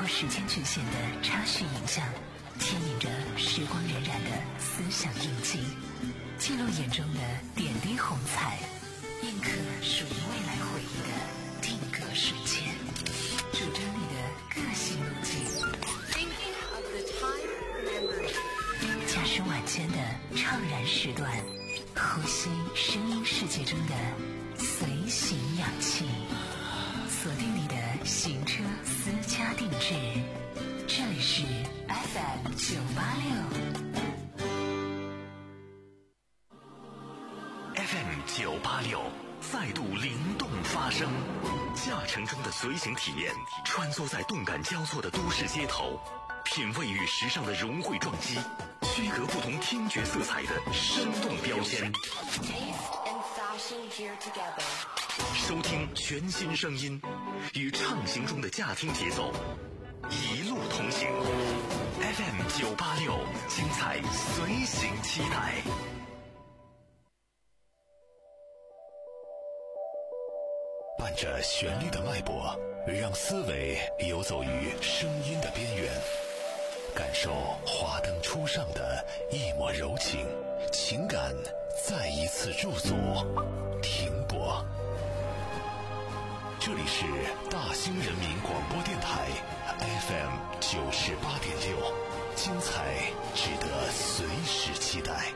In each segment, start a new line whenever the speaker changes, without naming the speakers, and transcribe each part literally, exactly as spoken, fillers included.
时间局限的插叙影像，牵引着时光荏苒的思想印记，记录眼中的点滴红彩，印刻属于未来回忆的定格瞬间，主张你的个性路径。驾驶晚间的怅然时段，呼吸声音世界中的随行氧气，锁定你的行车私家定制，这里是 F M 九八六
F M 九八六再度灵动发声，驾乘中的随行体验，穿梭在动感交错的都市街头，品味与时尚的融汇撞击，区隔不同听觉色彩的生动标签，收听全新声音，与畅行中的驾听节奏一路同行。 F M 九八六，精彩随行期待。伴着旋律的脉搏，让思维游走于声音的边缘，感受华灯初上的一抹柔情，情感再一次驻足停泊。这里是大兴人民广播电台 F M 九十八点六，精彩值得随时期待。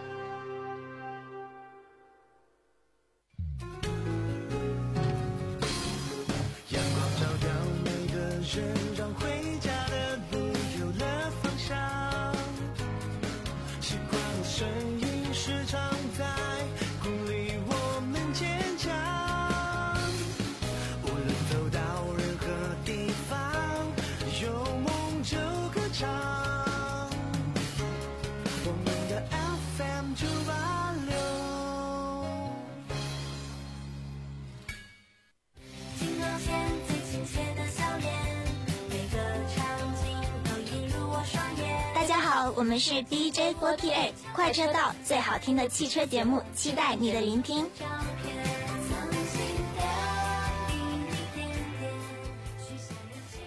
阳光照耀每个人，让回家的路有了方向。习惯的声音时常在鼓励我们坚强。无论走到任何地方，有梦就歌唱。我们的 F M 九八六。
金融线最亲切的笑脸，每个场景都映入我双眼。
大家好，我们是 D J 四十八 快车道，最好听的汽车节目，期待你的聆听。
照片曾经的一点点，许下的情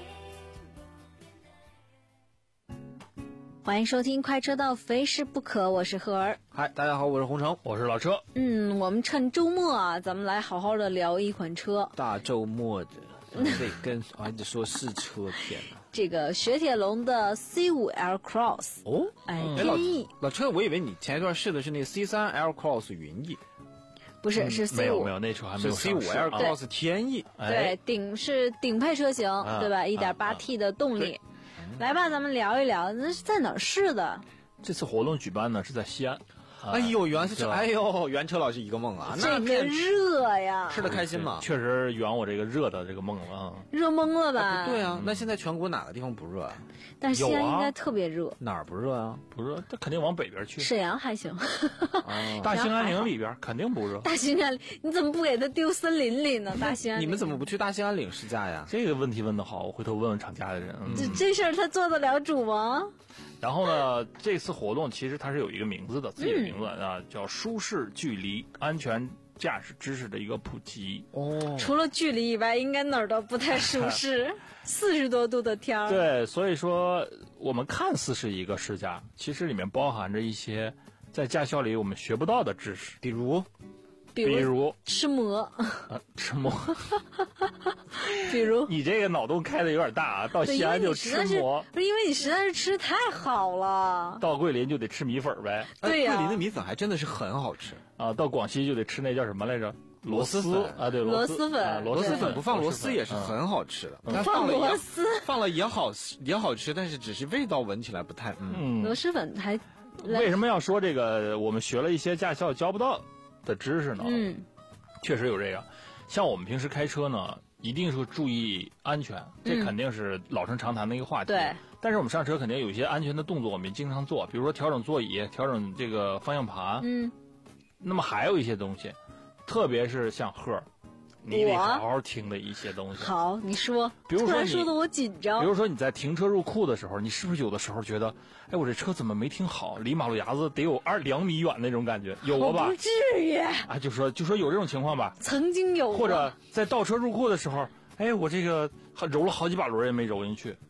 不变的。
欢迎收听快车道，非试不可，我是何儿。
嗨，大家好，我是洪城，
我是老车。
嗯，我们趁周末啊，咱们来好好的聊一款车。
大周末的，得跟还得说是车天呐。
这个雪铁龙的 C 五 L Cross
哦，
哎，
哎老
天翼
老车，我以为你前一段试的是那个 C 三 L Cross 云翼，
不是、是 C 五，
没有没有，那车还没
是
有
C 五
上市
L
啊
Cross 天翼。
对
哎，
顶是顶配车型，
啊
对吧？
啊
一点八 T 的动力。来吧，咱们聊一聊，那是在哪儿试的？
这次活动举办呢是在西安。
哎呦，原来是这，
对吧
哎呦，原车老师一个梦啊，
这个
那面
热呀，
吃的开心吗？
确实圆我这个热的这个梦了啊。
热懵了吧？
对啊，那现在全国哪个地方不热啊？
但是西安
有啊
应该特别热，
哪儿不热啊？
不热，这肯定往北边去。
沈阳还行。
大兴安岭里边肯定不热。
大兴安岭，你怎么不给他丢森林里呢？大兴安岭，
你们怎么不去大兴安岭试驾呀？
这个问题问得好，我回头问问厂家的人。嗯
这这事儿他做得了主吗？
然后呢，这次活动其实它是有一个名字的，自己的名字啊，叫舒适距离安全驾驶知识的一个普及。
哦，
除了距离以外，应该哪儿都不太舒适。四十多度的天儿，
对，所以说我们看似是一个试驾，其实里面包含着一些在驾校里我们学不到的知识，
比如
比
比如
吃馍，
呃吃馍。
比如
你这个脑洞开的有点大啊，到
对，因为
西安就
你实在是
吃馍，
不是因为你实在是吃太好了。
到桂林就得吃米粉呗，
对呀
哎桂林的米粉还真的是很好吃。
啊，到广西就得吃那叫什么来着？螺
丝粉
啊，对，
螺
丝
蛳粉
啊螺
螺蛳
蛳
粉不放螺丝也是
嗯
很好吃的，
嗯
但放了也
螺丝
放了也好也好吃，但是只是味道闻起来不太嗯。
嗯，
螺蛳粉还
为什么要说这个？我们学了一些驾校教不到的知识呢？
嗯，
确实有这个。像我们平时开车呢，一定是注意安全，这
嗯
肯定是老生常谈的一个话题。
对。
但是我们上车肯定有一些安全的动作，我们经常做，比如说调整座椅、调整这个方向盘。
嗯。
那么还有一些东西，特别是像鹤，你得
我
好好听的一些东西。
好，你说，突
比如说你
然说的我紧张。
比如说你在停车入库的时候，你是不是有的时候觉得，哎，我这车怎么没停好？离马路牙子得有二两米远那种感觉，有过吧？
我不至于，
啊，就说就说有这种情况吧。
曾经有过，
或者在倒车入库的时候，哎，我这个揉了好几把轮也没揉进去，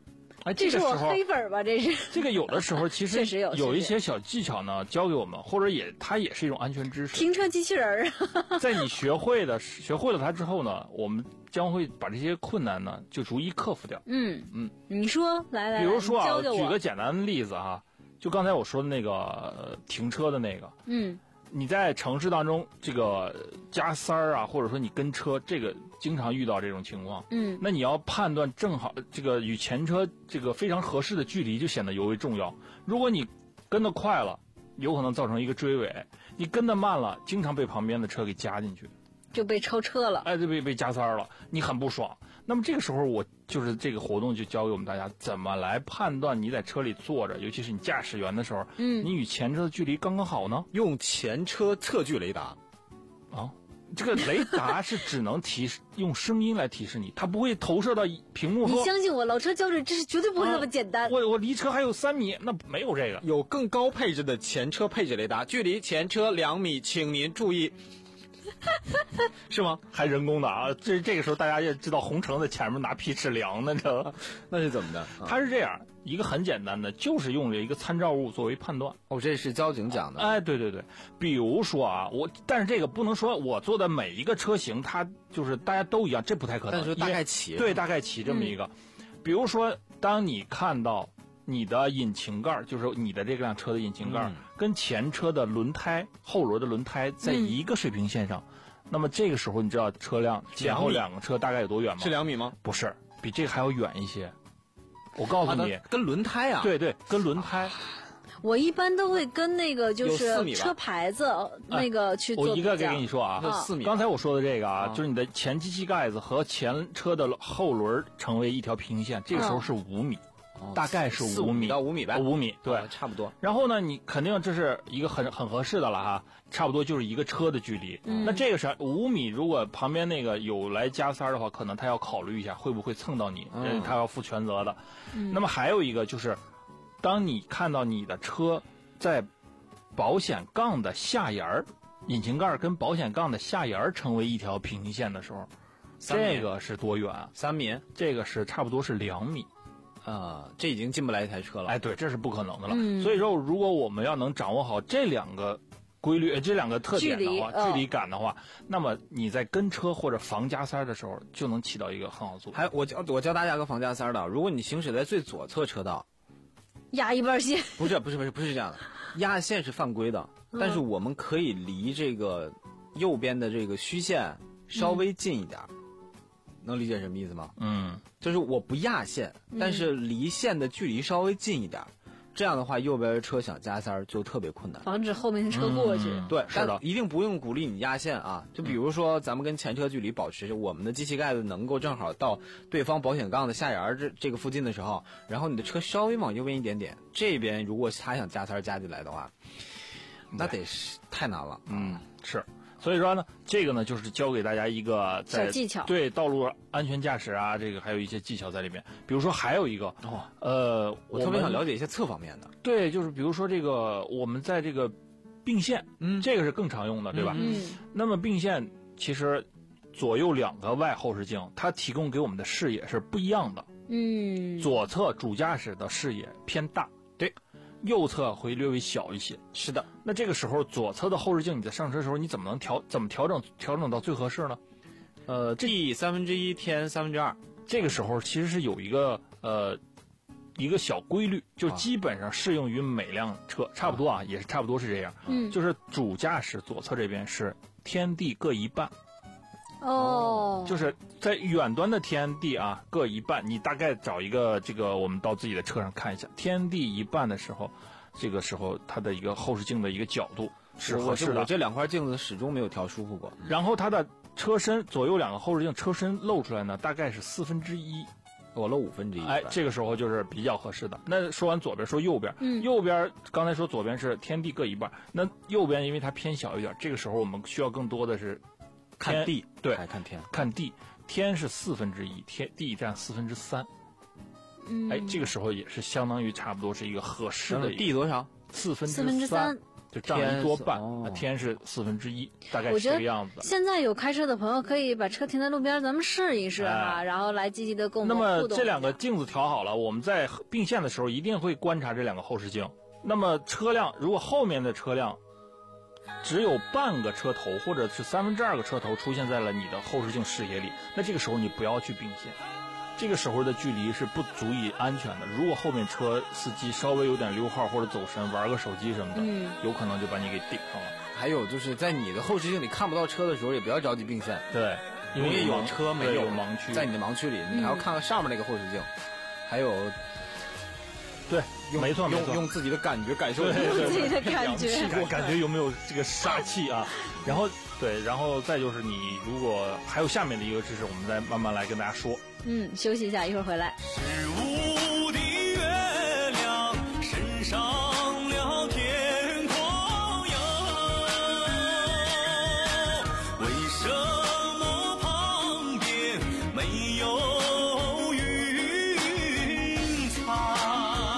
哎，
这是我
个时候
黑粉吧？这是
这个有的时候其实
确实有
有一
确实
些小技巧呢，教给我们，或者也它也是一种安全知识。
停车机器人儿啊，
在你学会的学会了它之后呢，我们将会把这些困难呢就逐一克服掉。
嗯
嗯，
你说来来，
比如说啊，
教教我
举个简单的例子哈，就刚才我说的那个、呃、停车的那个，
嗯
你在城市当中这个加塞儿啊，或者说你跟车，这个经常遇到这种情况。
嗯，
那你要判断正好这个与前车这个非常合适的距离，就显得尤为重要。如果你跟得快了，有可能造成一个追尾；你跟得慢了，经常被旁边的车给夹进去，
就被超车了。
哎，就被被加塞儿了，你很不爽。那么这个时候，我就是这个活动就教给我们大家怎么来判断你在车里坐着，尤其是你驾驶员的时候，
嗯，
你与前车的距离刚刚好呢？
用前车测距雷达
啊，这个雷达是只能提示用声音来提示你，它不会投射到屏幕
你
说。
相信我，老车教准，这是绝对不会那么简单。
啊、我我离车还有三米，那没有这个。
有更高配置的前车配置雷达，距离前车两米，请您注意。是吗？
还人工的啊！这这个时候大家也知道，红橙在前面拿皮尺量呢，这
那是怎么的？啊、
它是这样，一个很简单的，就是用了一个参照物作为判断。
哦，这是交警讲的。
哎，对对对，比如说啊，我但是这个不能说我做的每一个车型，它就是大家都一样，这不太可能。
但是大概齐。
对，大概齐这么一个。嗯、比如说，当你看到你的引擎盖，就是你的这辆车的引擎盖、嗯、跟前车的轮胎后轮的轮胎在一个水平线上。嗯，那么这个时候，你知道车辆前后两个车大概有多远吗？
是两米吗？
不是，比这个还要远一些。我告诉你，
啊、跟轮胎啊，
对对，跟轮胎。
我一般都会跟那个就是车牌子那个去做、
哎。我一个个跟你说啊，
四米。
刚才我说的这个啊，就是你的前机器盖子和前车的后轮成为一条平线，这个时候是五米。哦、大概是五米
到五米吧，
五米对、
哦，差不多。
然后呢，你肯定这是一个很很合适的了哈，差不多就是一个车的距离。
嗯、
那这个是五米，如果旁边那个有来加塞的话，可能他要考虑一下会不会蹭到你，嗯、他要负全责的。
嗯、
那么还有一个就是，当你看到你的车在保险杠的下沿儿，引擎盖跟保险杠的下沿儿成为一条平线的时候，这个是多远？
三米，
这个是差不多是两米。
啊、呃，这已经进不来一台车了。
哎，对，这是不可能的了。
嗯、
所以说，如果我们要能掌握好这两个规律、这两个特点的话，距离, 距离感的话，哦、那么你在跟车或者防加塞的时候，就能起到一个很好作用。
还我教我教大家个防加塞的，如果你行驶在最左侧车道，
压一半线。
不是不是不是不是这样的，压线是犯规的，
嗯、
但是我们可以离这个右边的这个虚线稍微近一点。嗯，能理解什么意思吗？
嗯，
就是我不压线，但是离线的距离稍微近一点，嗯、这样的话右边的车想加塞就特别困难，
防止后面的车过去。
嗯、
对，
是的，
一定不用鼓励你压线啊。就比如说咱们跟前车距离保持，我们的机器盖子能够正好到对方保险杠的下沿这这个附近的时候，然后你的车稍微往右边一点点，这边如果他想加塞加进来的话，那得是太难了。
嗯，是。所以说呢，这个呢就是教给大家一个在
小技巧，
对道路安全驾驶啊，这个还有一些技巧在里面。比如说还有一个，
哦，
呃，
我特别想了解一些侧方面的。
对，就是比如说这个我们在这个并线，
嗯，
这个是更常用的，对吧？
嗯。
那么并线其实左右两个外后视镜，它提供给我们的视野是不一样的。
嗯。
左侧主驾驶的视野偏大，
对。
右侧会略微小一些，
是的。
那这个时候左侧的后视镜，你在上车的时候，你怎么能调怎么调整调整到最合适呢？
呃，地三分之一添三分之二，
这个时候其实是有一个呃一个小规律，就基本上适用于每辆车，啊、差不多啊，也是差不多是这样。
嗯，
就是主驾驶左侧这边是天地各一半。
哦，
就是在远端的天地啊，各一半。你大概找一个这个，我们到自己的车上看一下，天地一半的时候，这个时候它的一个后视镜的一个角度是合适的。
我这两块镜子始终没有调舒服过。
然后它的车身左右两个后视镜车身露出来呢，大概是四分之一。
我露五分之一，
哎，这个时候就是比较合适的。那说完左边，说右边，
嗯，
右边刚才说左边是天地各一半，那右边因为它偏小一点，这个时候我们需要更多的是
看地，
对，
还看天，
看地，天是四分之一，天地占四分之三，
嗯，
哎，这个时候也是相当于差不多是一个合适的一个。
地多少？
四分
四分之三。
就占了一多半，
哦、
天是四分之一，大概是
我觉得
这个样子的。
现在有开车的朋友可以把车停在路边，咱们试一试哈，
哎、
然后来积极的跟我
那
们互动。
么这两个镜子调好了，我们在并线的时候一定会观察这两个后视镜。那么车辆如果后面的车辆只有半个车头或者是三分之二个车头出现在了你的后视镜视野里，那这个时候你不要去并线，这个时候的距离是不足以安全的。如果后面车司机稍微有点溜号或者走神，玩个手机什么的，
嗯，
有可能就把你给顶上了。
还有就是在你的后视镜里看不到车的时候，也不要着急并线。
对，因为
有车没有
有盲区，
在你的盲区里，你还要看看上面那个后视镜，嗯、还有。
对，没错没错，
用用自己的感觉感受
自己的感觉，
感感觉有没有这个杀气啊？然后对，然后再就是你如果还有下面的一个知识，我们再慢慢来跟大家说。
嗯，休息一下，一会儿回来。
是无的月亮升上了天空哟，为什么旁边没有云彩？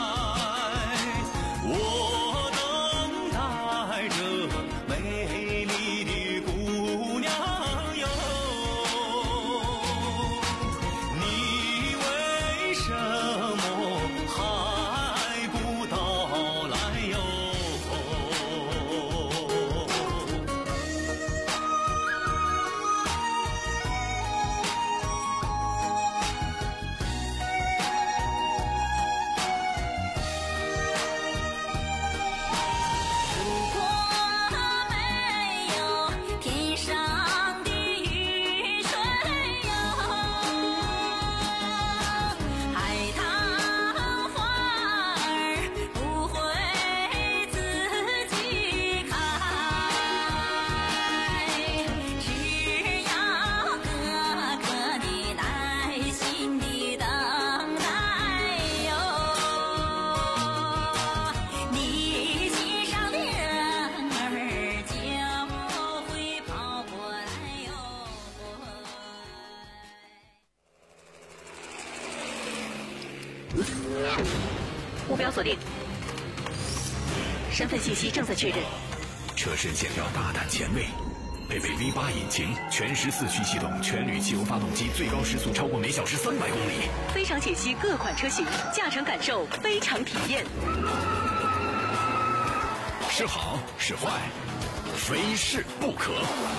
目标锁定，身份信息正在确认。
车身线条大胆前卫，配备 V 八引擎，全时四驱系统，全铝汽油发动机，最高时速超过每小时三百公里。
非常解析各款车型，驾乘感受非常体验。
是好是坏，非试不可。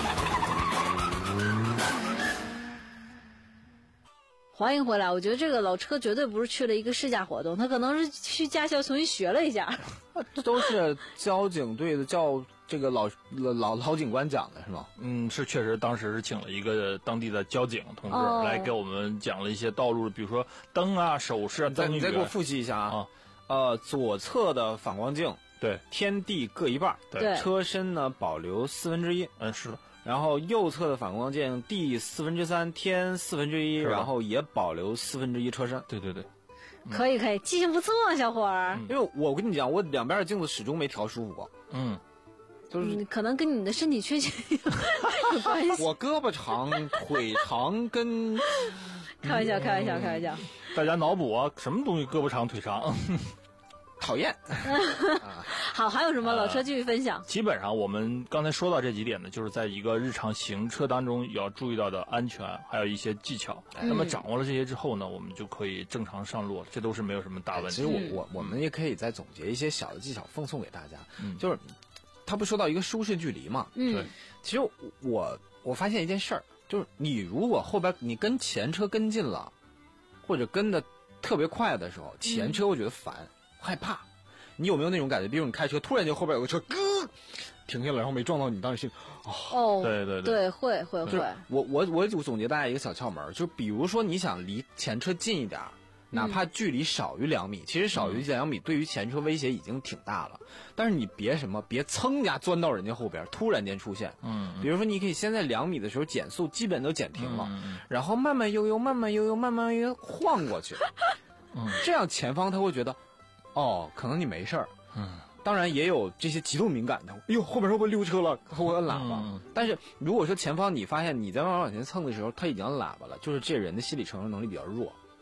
欢迎回来！我觉得这个老车绝对不是去了一个试驾活动，他可能是去驾校重新学了一下。
这都是交警队的教这个老老老警官讲的是吗？
嗯，是确实，当时是请了一个当地的交警同志、
哦、
来给我们讲了一些道路，比如说灯啊、手势啊、灯语。
你再给我复习一下啊！
啊
呃，左侧的反光镜，
对，
天地各一半，
对，
车身呢保留四分之一，
嗯，是的。
然后右侧的反光镜地四分之三，天四分之一，然后也保留四分之一车身。
对对对，
嗯、可以可以，记性不错啊，小伙儿。
因为我跟你讲，我两边的镜子始终没调舒服过。
嗯，
就是、
嗯、可能跟你的身体缺陷有关系。
我胳膊长，腿长，跟
开玩笑，开玩笑，开玩笑。
大家脑补啊，什么东西胳膊长腿长？
讨厌。
好，还有什么老车继续分享、
呃？基本上我们刚才说到这几点呢，就是在一个日常行车当中要注意到的安全，还有一些技巧。嗯、那么掌握了这些之后呢，我们就可以正常上路，这都是没有什么大问题。
其实我我我们也可以再总结一些小的技巧，奉送给大家。
嗯，
就是他不说到一个舒适距离嘛？
嗯，
对。
其实我我发现一件事儿，就是你如果后边你跟前车跟进了，或者跟的特别快的时候，前车会觉得烦、嗯、害怕。你有没有那种感觉？比如你开车，突然间后边有个车，咯，停下来，然后没撞到你，当时心
哦，哦，
对对
对，会会会。
我我我总结大家一个小窍门，就比如说你想离前车近一点，哪怕距离少于两米，嗯、其实少于两米对于前车威胁已经挺大了。但是你别什么，别噌家钻到人家后边，突然间出现。
嗯，
比如说你可以先在两米的时候减速，基本都减停了，
嗯、
然后慢慢悠悠、慢慢悠悠、慢慢悠悠晃过去。
嗯，
这样前方他会觉得，哦，可能你没事儿。
嗯，
当然也有这些极度敏感的，哎呦，后边会不会溜车了？我摁喇叭。
嗯、
但是如果说前方你发现你在慢慢往前蹭的时候，他已经摁喇叭了，就是这人的心理承受能力比较弱。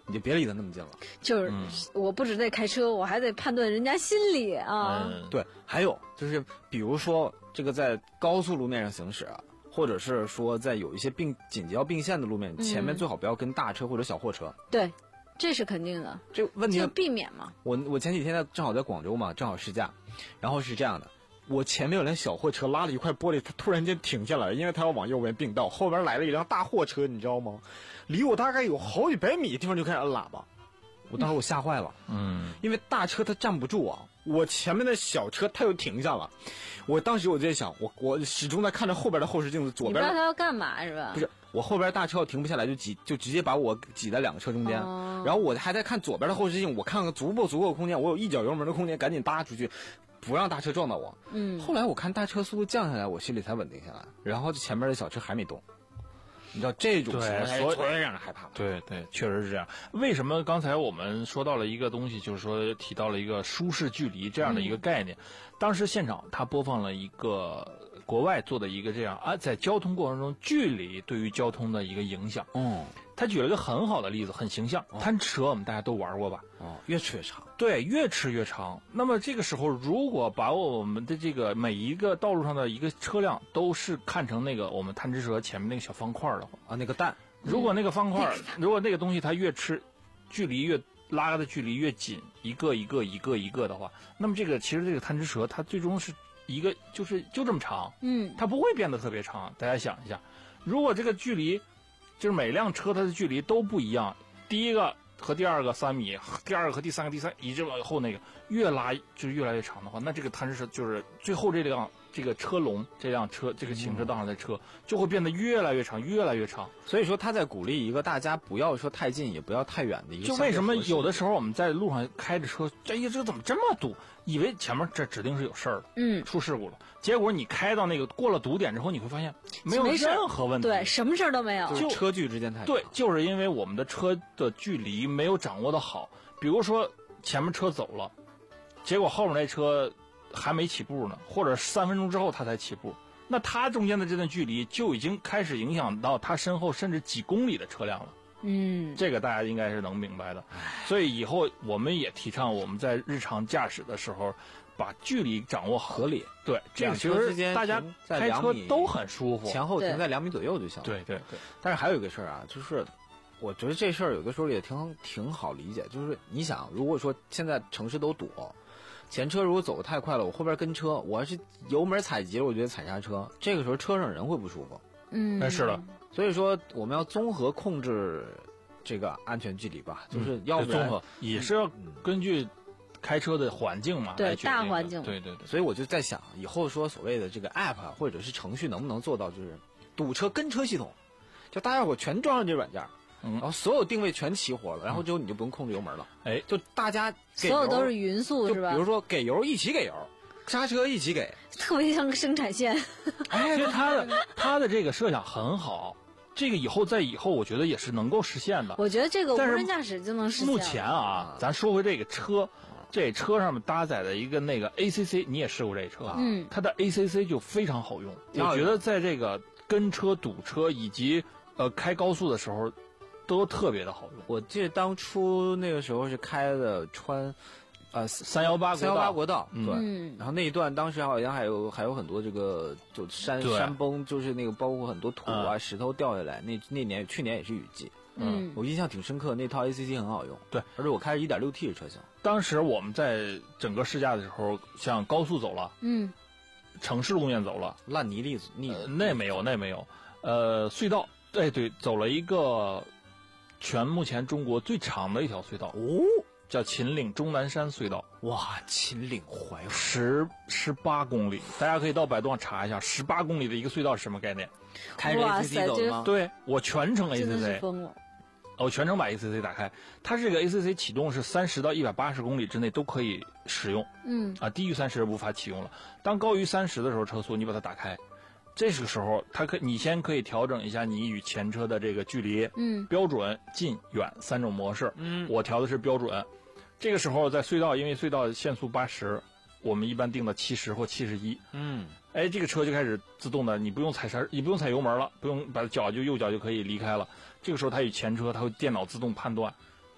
你就别离得那么近了。
就是、嗯、我不只得开车，我还得判断人家心理啊。
嗯，对，还有就是比如说这个在高速路面上行驶啊，或者是说在有一些并紧急要并线的路面，前面最好不要跟大车或者小货车。
嗯、对。这是肯定的，
这问题
就避免嘛。
我我前几天在正好在广州嘛，正好试驾，然后是这样的，我前面有辆小货车拉了一块玻璃，它突然间停下来，因为它要往右边并道，后边来了一辆大货车，你知道吗？离我大概有好几百米的地方就开始摁喇叭，我当时我吓坏了，
嗯，
因为大车它站不住啊，我前面的小车它又停下了，我当时我就在想，我我始终在看着后边的后视镜子，左边
你不知道他要干嘛是吧？
不是。我后边大车要停不下来，就挤就直接把我挤在两个车中间，哦、然后我还在看左边的后视镜，我看看足不足够空间，我有一脚油门的空间，赶紧搭出去，不让大车撞到我。
嗯。
后来我看大车速度降下来，我心里才稳定下来，然后前面的小车还没动。你知道这种情况才突然让人害怕。
对对，确实是这样。为什么刚才我们说到了一个东西，就是说提到了一个舒适距离这样的一个概念？嗯、当时现场他播放了一个国外做的一个这样啊，在交通过程中距离对于交通的一个影响。
嗯，
他举了一个很好的例子，很形象。哦、贪吃蛇我们大家都玩过吧？
哦，越吃越长。
对，越吃越长。那么这个时候，如果把我们的这个每一个道路上的一个车辆都是看成那个我们贪吃蛇前面那个小方块的话
啊，那个蛋，
如果那个方块，嗯、如果那个东西它越吃，距离越拉的距离越紧，一个一个一个一个的话，那么这个其实这个贪吃蛇它最终是一个就是就这么长，
嗯，
它不会变得特别长。大家想一下，如果这个距离就是每辆车它的距离都不一样，第一个和第二个三米，第二个和第三个第三，一直往后那个越拉就是越来越长的话，那这个贪吃蛇就是最后这辆这个车龙这辆车这个行车道上的车就会变得越来越长越来越长。
所以说他在鼓励一个大家不要说太近也不要太远的一个。
就为什么有的时候我们在路上开着车，这一这怎么这么堵？以为前面这指定是有事儿了，
嗯，
出事故了。结果你开到那个过了堵点之后，你会发现没有任何问题，
对，什么事儿都没有，
就车距之间太长。
对，就是因为我们的车的距离没有掌握的好。比如说前面车走了，结果后面那车还没起步呢，或者三分钟之后他才起步，那他中间的这段距离就已经开始影响到他身后甚至几公里的车辆了。
嗯，
这个大家应该是能明白的。所以以后我们也提倡我们在日常驾驶的时候，把距离掌握合理。对，这样其实大家开车都很舒服，
前后停在两米左右就行了。
对对对。
但是还有一个事儿啊，就是我觉得这事儿有的时候也挺挺好理解，就是你想，如果说现在城市都堵，前车如果走得太快了，我后边跟车，我要是油门踩急了，我觉得踩刹车，这个时候车上人会不舒服。
嗯，
哎，是的。
所以说我们要综合控制这个安全距离吧，就是要不然
综合也是要根据开车的环境嘛，
对大环境，
对对对。
所以我就在想，以后说所谓的这个 app 或者是程序能不能做到，就是堵车跟车系统，就大家伙全装上这软件，
嗯，
然后所有定位全齐活了，然后之后你就不用控制油门了，
哎，
就大家
所有都是匀速是吧？
比如说给油一起给油，刹车一起给，
特别像个生产线。
哎，其实他的他的这个设想很好。这个以后在以后，我觉得也是能够实现的。
我觉得这个无人驾驶就能实现。
目前啊，咱说回这个车，这车上面搭载的一个那个 A C C， 你也试过这车啊？
嗯，
它的 A C C 就非常好用。我觉得在这个跟车、堵车以及呃开高速的时候，都特别的好用。
我记得当初那个时候是开的川。呃，
三幺八
三幺八国道，
嗯、
对，然后那一段当时好像还有还有很多这个就山山崩，就是那个包括很多土啊、嗯、石头掉下来。那那年去年也是雨季，
嗯，
我印象挺深刻。那套 A C C 很好用，
对，
而且我开着 一点六 T 的车型。
当时我们在整个试驾的时候，像高速走了，
嗯，
城市路面走了，
烂泥粒子泥、
呃，那没有，那没有，呃，隧道，对对，走了一个全目前中国最长的一条隧道
哦。
叫秦岭终南山隧道，
哇，秦岭淮河
十十八公里，大家可以到百度上查一下，十八公里的一个隧道是什么概念？
开着 A C C 走的吗？
对，我全程 A C C，
真的是疯了。
我全程把 A C C 打开，它这个 A C C 启动是三十到一百八十公里之内都可以使用，
嗯，
啊，低于三十无法启用了。当高于三十的时候，车速你把它打开。这个时候，它可你先可以调整一下你与前车的这个距离，
嗯，
标准、近、远三种模式，
嗯，
我调的是标准。这个时候在隧道，因为隧道限速八十，我们一般定到七十或七十一，
嗯，
哎，这个车就开始自动的，你不用踩刹，你不用踩油门了，不用把脚就右脚就可以离开了。这个时候它与前车，它会电脑自动判断，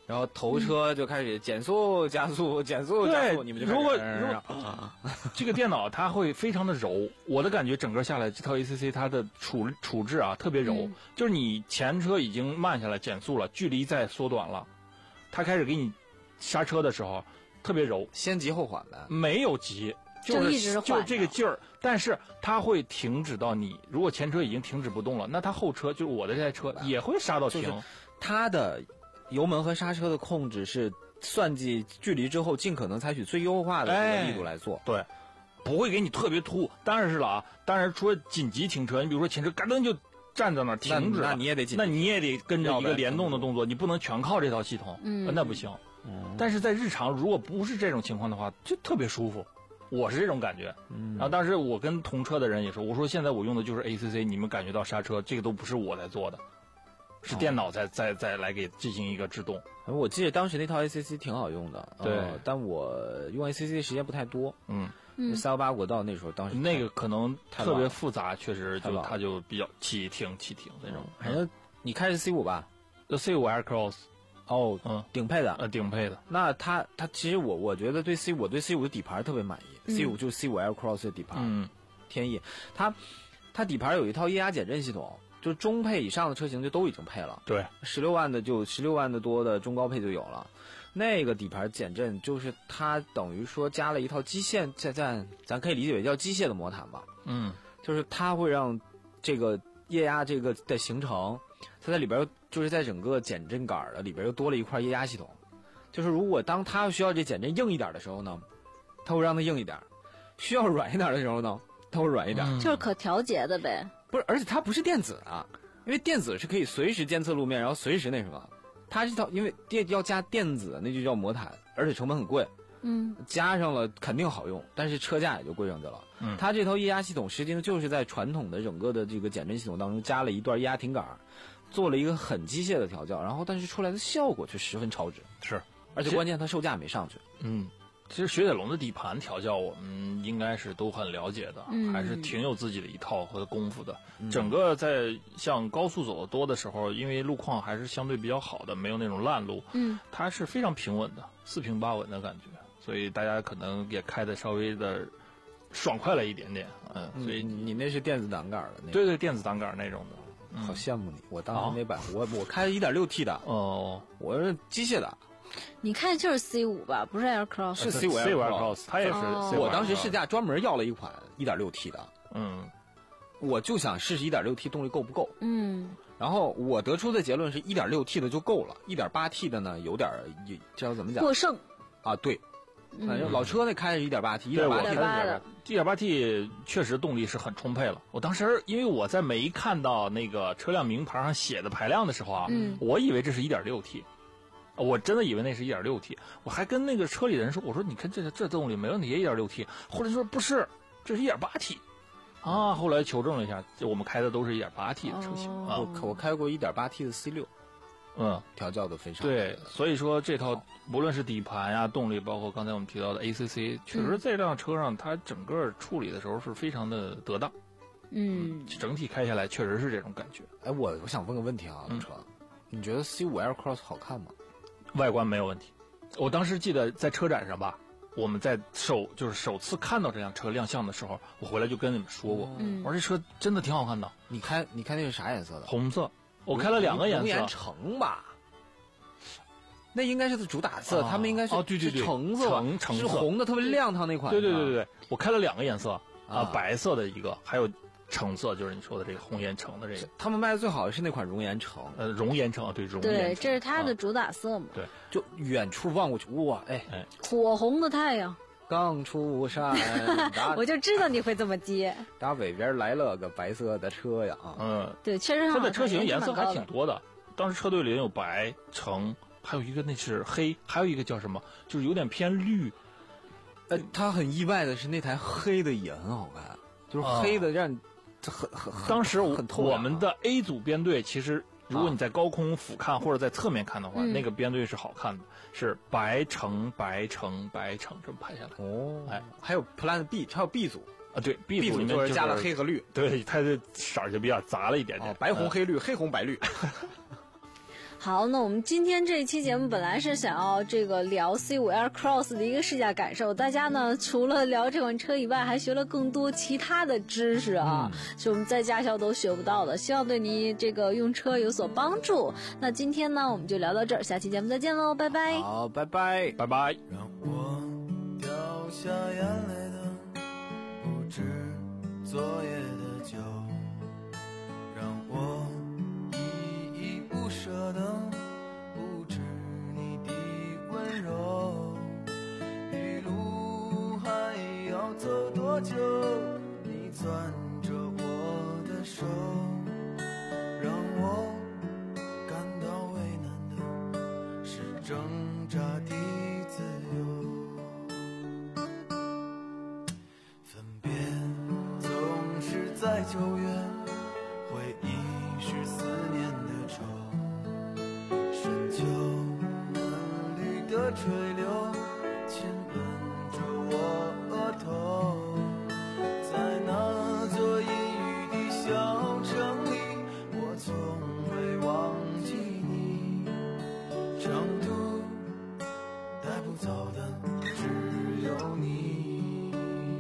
然后头车就开始减速、加速、减速、加速，你们就开始
如果
嗯
如果这个电脑它会非常的柔，我的感觉整个下来这套 A C C 它的处处置啊特别柔，
嗯
就是你前车已经慢下来减速了，距离再缩短了，它开始给你刹车的时候特别柔，
先急后缓的，
没有急。就
就一直是缓的
是就这个劲儿，但是它会停止到你，如果前车已经停止不动了，那它后车就是我的这台车也会刹到停。
就是它的油门和刹车的控制是算计距离之后，尽可能采取最优化的这个力度来做。
对，不会给你特别突。当然是了啊，当然除了紧急停车，你比如说前车嘎噔就站在那儿停止了，
那你也得紧急
那你也得跟着一个联动的动作，你不能全靠这套系统，
嗯
那不行。嗯、但是在日常如果不是这种情况的话，就特别舒服。我是这种感觉，嗯，然后当时我跟同车的人也说，我说现在我用的就是 A C C， 你们感觉到刹车这个都不是我在做的，是电脑在在在来给进行一个制动。
我记得当时那套 A C C 挺好用的，
对，
呃、但我用 A C C 的时间不太多，
嗯，
三幺八国道那时候当时
那个可能特别复杂，确实就它就比较起停起停那种。
反正你开的是 C 五吧？
就 C 五 Aircross。
哦，
嗯，
顶配的，
呃，顶配的。
那它它其实我我觉得对 C 我对 C 五的底盘特别满意、嗯、，C 五就是 C 五 Aircross 的底盘，
嗯，
天翼，它它底盘有一套液压减震系统，就中配以上的车型就都已经配了，
对，
十六万的就十六万的多的中高配就有了，那个底盘减震就是它等于说加了一套机械，在在咱可以理解为叫机械的魔毯吧，
嗯，
就是它会让这个液压这个的形成，它在里边就是在整个减震杆的里边又多了一块液压系统，就是如果当它需要这减震硬一点的时候呢，它会让它硬一点；需要软一点的时候呢，它会软一点，
嗯、就是可调节的呗。
不是，而且它不是电子啊，因为电子是可以随时监测路面，然后随时那什么。它这套因为电要加电子，那就叫魔毯，而且成本很贵。
嗯，
加上了肯定好用，但是车价也就贵上去了。
嗯，
它这套液压系统实际上就是在传统的整个的这个减震系统当中加了一段液压停杆，做了一个很机械的调教，然后但是出来的效果却十分超值。
是，
而且关键它售价没上去。
嗯，其实雪铁龙的底盘调教我们应该是都很了解的，
嗯、
还是挺有自己的一套和功夫的。
嗯、
整个在像高速走的多的时候，因为路况还是相对比较好的，没有那种烂路，
嗯，
它是非常平稳的，四平八稳的感觉。所以大家可能也开的稍微的爽快了一点点，嗯，所以
你你那是电子挡杆的那个，
对对，电子挡杆那种的，
嗯、好羡慕你，我当时没摆，我我开的 一点六 T 的，
哦，
我是机械的，
你看的就是 C 五吧，不是 Aircross，
是 C 五
Aircross， 它也是，
哦、
我当时试驾专门要了一款 一点六 T 的，
嗯，
我就想试试 一点六 T 动力够不够，
嗯。
然后我得出的结论是 一点六 T 的就够了 ，一点八 T 的呢有点也叫怎么讲
过剩
啊，对，反正老车那开的是 一点八 T， 一点八 T
的，
一点八 T 确实动力是很充沛了。我当时因为我在没看到那个车辆名牌上写的排量的时候啊，
嗯，
我以为这是 一点六 T， 我真的以为那是 一点六 T， 我还跟那个车里人说，我说你看这这动力没问题 一点六 T， 后来说不是，这是 一点八 T。啊，后来求证了一下，我们开的都是 一点八 T 的车型、
哦、
啊。
我我开过 一点八 T 的 C 六，
嗯，
调教的非常
对，所以说这套无论是底盘呀、动力，包括刚才我们提到的 A C C， 确实这辆车上它整个处理的时候是非常的得当。
嗯，
整体开下来确实是这种感觉。
哎，我我想问个问题啊，老车、嗯，你觉得 C 五 Aircross 好看吗？
外观没有问题，我当时记得在车展上吧。我们在首就是首次看到这辆车亮相的时候，我回来就跟你们说过，
嗯，
我说这车真的挺好看的。
你开你开那是啥颜色的？
红色，我开了两个颜色。
龙岩橙吧，那应该是主打色，
啊、
他们应该是
哦对对对，
橙色，
橙橙
是红的，特别亮堂那款。
对对对对对，我开了两个颜色
啊，
白色的一个，还有橙色，就是你说的这个红岩橙的这个。
他们卖的最好的是那款熔岩橙，
呃，熔岩橙啊，对熔岩橙。
对，这是它的主打色嘛。
对，
就远处望过去，哇，哎
哎，
火红的太阳。
刚出山，
我就知道你会这么接。
打北边来了个白色的车呀！
嗯，
对，确实
它的车型颜色还挺多的。当时车队里有白、橙，还有一个那是黑，还有一个叫什么，就是有点偏绿。
呃，它很意外的是那台黑的也很好看，就是黑的让你很很很。
当时
很透
我们的 A 组编队其实。如果你在高空俯瞰或者在侧面看的话，
嗯、
那个编队是好看的，是白橙白橙白橙这么排下来。
哦，
哎，
还有 Plan B， 还有 B 组
啊，对
，B
组里面
就是加了黑和绿，
对，它的色儿就比较杂了一点点，
哦、白红黑绿，黑红白绿。
好，那我们今天这一期节目本来是想要这个聊 C 五 Aircross 的一个试驾感受，大家呢除了聊这款车以外，还学了更多其他的知识啊，嗯、是我们在驾校都学不到的，希望对你这个用车有所帮助。那今天呢，我们就聊到这儿，下期节目再见喽，拜拜。
好，拜拜，
拜拜。
让我掉下眼泪的不止昨夜的酒，让我依依不舍的不止你的温柔，一路还要走多久，你攥着我的手，让我感到为难的是挣扎的自由，分别总是在九月，回忆是思念的愁，深秋嫩绿的垂柳亲吻着我额头，在那座阴雨的小城里，我从未忘记你，长途带不走的只有你，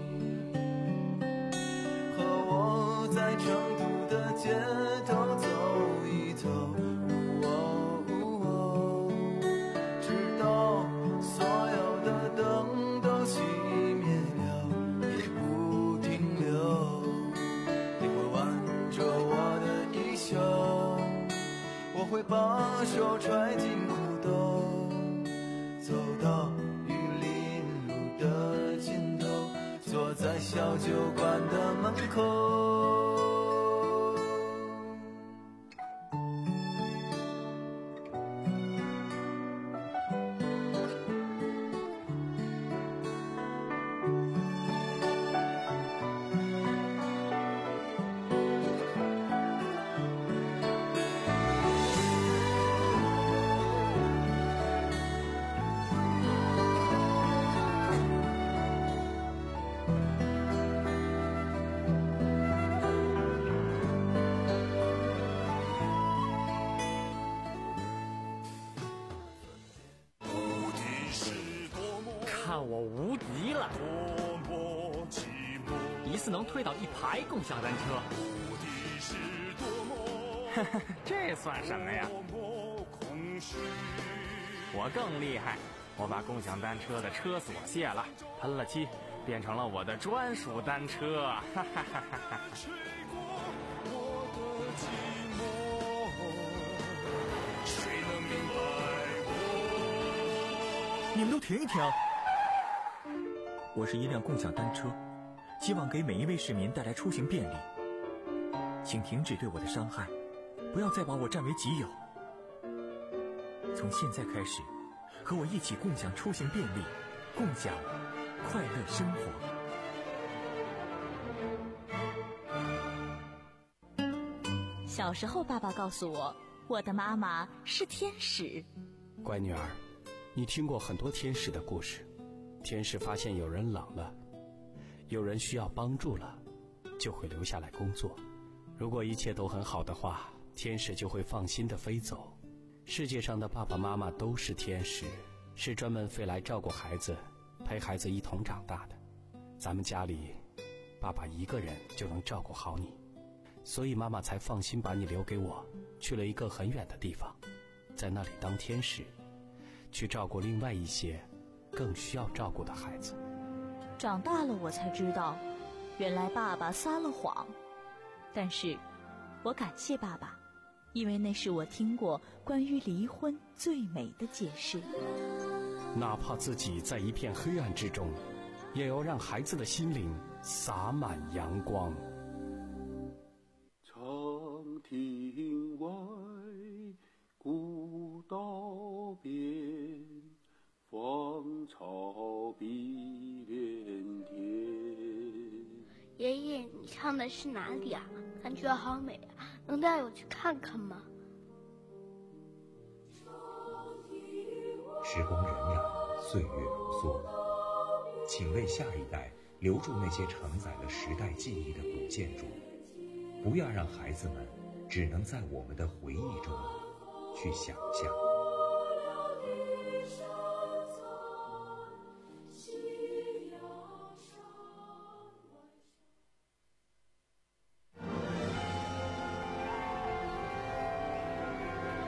和我在成都的街头走一走，哦哦，直到所有的灯都熄灭了也不停留，你会挽着我的衣袖，我会把手揣进裤兜，走到玉林路的尽头，坐在小酒馆的门口。
看我无敌了！一次能推倒一排共享单车，这算什么呀？我更厉害，我把共享单车的车锁卸了，喷了漆，变成了我的专属单车。哈哈哈哈哈！
你们都停一停！我是一辆共享单车，希望给每一位市民带来出行便利。请停止对我的伤害，不要再把我占为己有。从现在开始，和我一起共享出行便利，共享快乐生
活。小时候，爸爸告诉我，我的妈妈是天使。
乖女儿，你听过很多天使的故事。天使发现有人冷了，有人需要帮助了，就会留下来工作。如果一切都很好的话，天使就会放心地飞走。世界上的爸爸妈妈都是天使，是专门飞来照顾孩子，陪孩子一同长大的。咱们家里，爸爸一个人就能照顾好你，所以妈妈才放心把你留给我，去了一个很远的地方，在那里当天使，去照顾另外一些更需要照顾的孩子。
长大了我才知道，原来爸爸撒了谎。但是我感谢爸爸，因为那是我听过关于离婚最美的解释。
哪怕自己在一片黑暗之中，也要让孩子的心灵洒满阳光。
长亭外，古道边，芳草碧连天。
爷爷，你唱的是哪里啊？感觉好美啊，能带我去看看吗？
时光荏苒，岁月如梭，请为下一代留住那些承载了时代记忆的古建筑，不要让孩子们只能在我们的回忆中去想象。